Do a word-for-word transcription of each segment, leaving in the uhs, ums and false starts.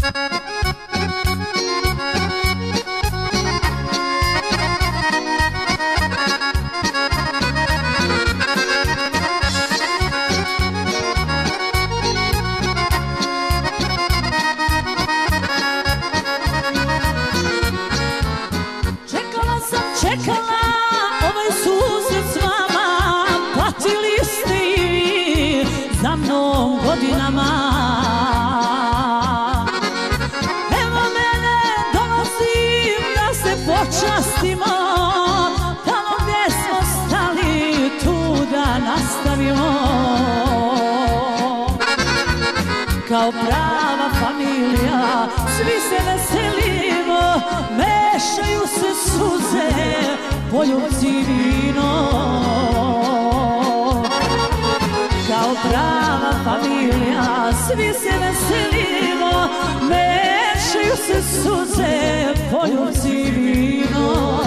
Čekala ovaj susret s vama, platili ste i vi za mnom godinama. Evo mene, dolazim da se počastimo, tamo gdje smo stali, tu da nastavimo. Kao prava familija, svi se veselimo, mešaju se suze, poljubci i vino. Kao prava familija, svi se veselimo, mešaju se suze, poljubci i vino.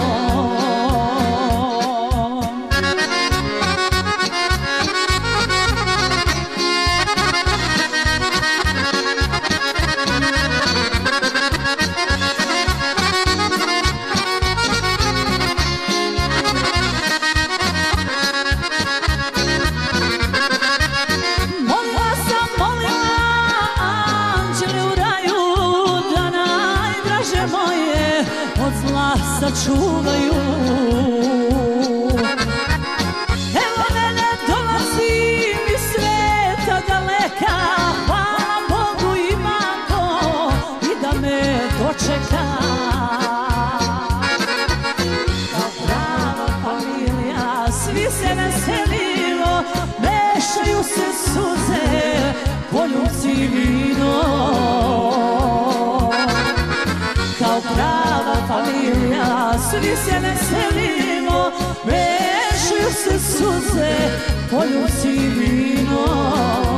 Sačuvaju. Evo mene, dolazim iz sveta daleka, hvala Bogu imam ko i da me dočeka. Kao prava familija, svi se veselimo, mešaju se suze, poljubci i vino. Kao prava familija, svi se veselimo, mešaju se suze, poljubci i vino.